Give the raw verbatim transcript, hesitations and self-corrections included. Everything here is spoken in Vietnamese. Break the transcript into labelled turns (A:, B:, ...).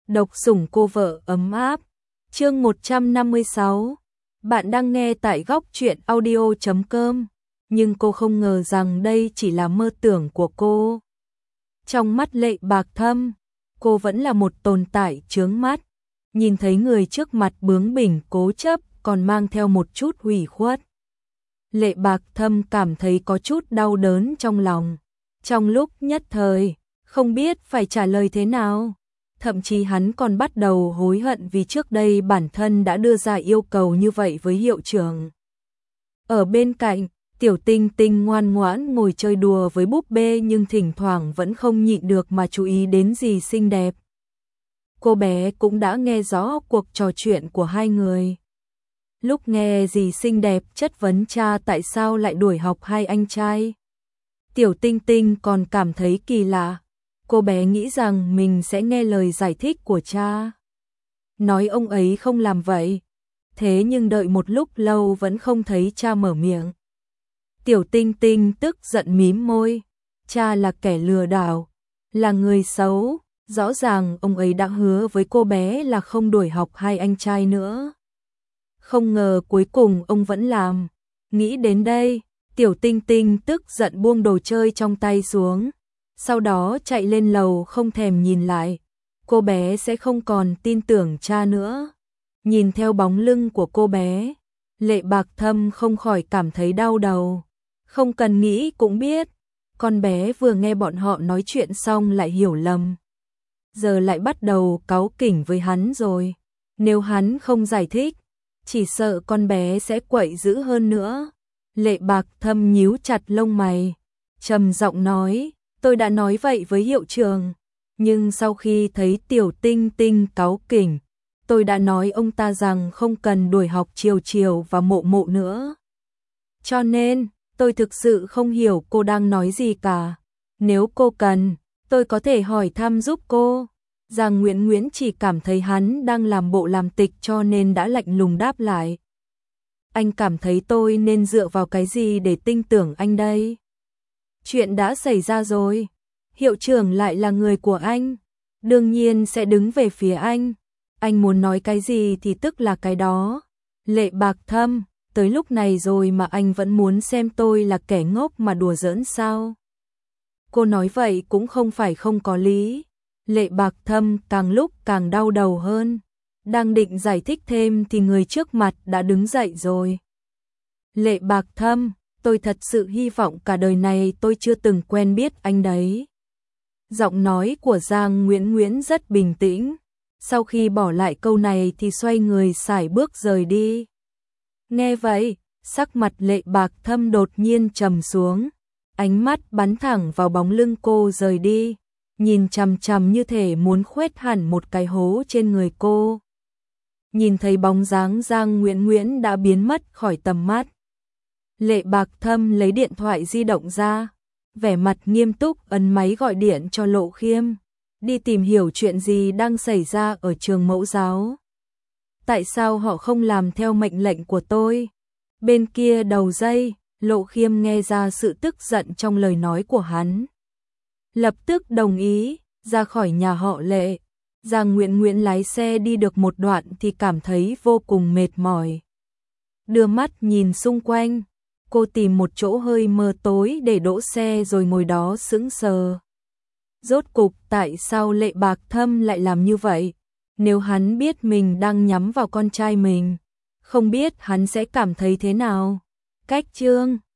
A: Độc sủng cô vợ ấm áp. Chương một trăm năm mươi sáu. Bạn đang nghe tại góc truyện audio chấm com, nhưng cô không ngờ rằng đây chỉ là mơ tưởng của cô. Trong mắt Lệ Bạc Thâm, cô vẫn là một tồn tại chướng mắt. Nhìn thấy người trước mặt bướng bỉnh cố chấp, còn mang theo một chút hủy khuất. Lệ Bạc Thâm cảm thấy có chút đau đớn trong lòng. Trong lúc nhất thời, không biết phải trả lời thế nào. Thậm chí hắn còn bắt đầu hối hận vì trước đây bản thân đã đưa ra yêu cầu như vậy với hiệu trưởng. Ở bên cạnh, Tiểu Tinh Tinh ngoan ngoãn ngồi chơi đùa với búp bê nhưng thỉnh thoảng vẫn không nhịn được mà chú ý đến dì xinh đẹp. Cô bé cũng đã nghe rõ cuộc trò chuyện của hai người. Lúc nghe dì xinh đẹp chất vấn cha tại sao lại đuổi học hai anh trai, Tiểu Tinh Tinh còn cảm thấy kỳ lạ. Cô bé nghĩ rằng mình sẽ nghe lời giải thích của cha, nói ông ấy không làm vậy. Thế nhưng đợi một lúc lâu vẫn không thấy cha mở miệng. Tiểu Tinh Tinh tức giận mím môi. Cha là kẻ lừa đảo, là người xấu. Rõ ràng ông ấy đã hứa với cô bé là không đuổi học hai anh trai nữa. Không ngờ cuối cùng ông vẫn làm. Nghĩ đến đây, Tiểu Tinh Tinh tức giận buông đồ chơi trong tay xuống. Sau đó chạy lên lầu không thèm nhìn lại. Cô bé sẽ không còn tin tưởng cha nữa. Nhìn theo bóng lưng của cô bé, Lệ Bạc Thâm không khỏi cảm thấy đau đầu. Không cần nghĩ cũng biết, con bé vừa nghe bọn họ nói chuyện xong lại hiểu lầm. Giờ lại bắt đầu cáu kỉnh với hắn rồi. Nếu hắn không giải thích, chỉ sợ con bé sẽ quậy dữ hơn nữa. Lệ Bạc Thâm nhíu chặt lông mày, trầm giọng nói, tôi đã nói vậy với hiệu trưởng, nhưng sau khi thấy Tiểu Tinh Tinh cáu kỉnh, tôi đã nói ông ta rằng không cần đuổi học Chiều Chiều và Mộ Mộ nữa. Cho nên, tôi thực sự không hiểu cô đang nói gì cả. Nếu cô cần, tôi có thể hỏi thăm giúp cô. Giang Nguyễn Nguyễn chỉ cảm thấy hắn đang làm bộ làm tịch cho nên đã lạnh lùng đáp lại. Anh cảm thấy tôi nên dựa vào cái gì để tin tưởng anh đây? Chuyện đã xảy ra rồi. Hiệu trưởng lại là người của anh, đương nhiên sẽ đứng về phía anh. Anh muốn nói cái gì thì tức là cái đó. Lệ Bạc Thâm, tới lúc này rồi mà anh vẫn muốn xem tôi là kẻ ngốc mà đùa giỡn sao? Cô nói vậy cũng không phải không có lý. Lệ Bạc Thâm càng lúc càng đau đầu hơn. Đang định giải thích thêm thì người trước mặt đã đứng dậy rồi. Lệ Bạc Thâm, tôi thật sự hy vọng cả đời này tôi chưa từng quen biết anh đấy. Giọng nói của Giang Nguyễn Nguyễn rất bình tĩnh. Sau khi bỏ lại câu này thì xoay người sải bước rời đi. Nghe vậy, sắc mặt Lệ Bạc Thâm đột nhiên trầm xuống. Ánh mắt bắn thẳng vào bóng lưng cô rời đi. Nhìn chằm chằm như thể muốn khuét hẳn một cái hố trên người cô. Nhìn thấy bóng dáng Giang Nguyễn Nguyễn đã biến mất khỏi tầm mắt. Lệ Bạc Thâm lấy điện thoại di động ra, vẻ mặt nghiêm túc ấn máy gọi điện cho Lộ Khiêm, đi tìm hiểu chuyện gì đang xảy ra ở trường mẫu giáo. Tại sao họ không làm theo mệnh lệnh của tôi? Bên kia đầu dây, Lộ Khiêm nghe ra sự tức giận trong lời nói của hắn. Lập tức đồng ý, ra khỏi nhà họ Lệ. Giang Nguyễn Nguyễn lái xe đi được một đoạn thì cảm thấy vô cùng mệt mỏi. Đưa mắt nhìn xung quanh, cô tìm một chỗ hơi mờ tối để đỗ xe rồi ngồi đó sững sờ. Rốt cục tại sao Lệ Bạc Thâm lại làm như vậy? Nếu hắn biết mình đang nhắm vào con trai mình, không biết hắn sẽ cảm thấy thế nào? Cách chương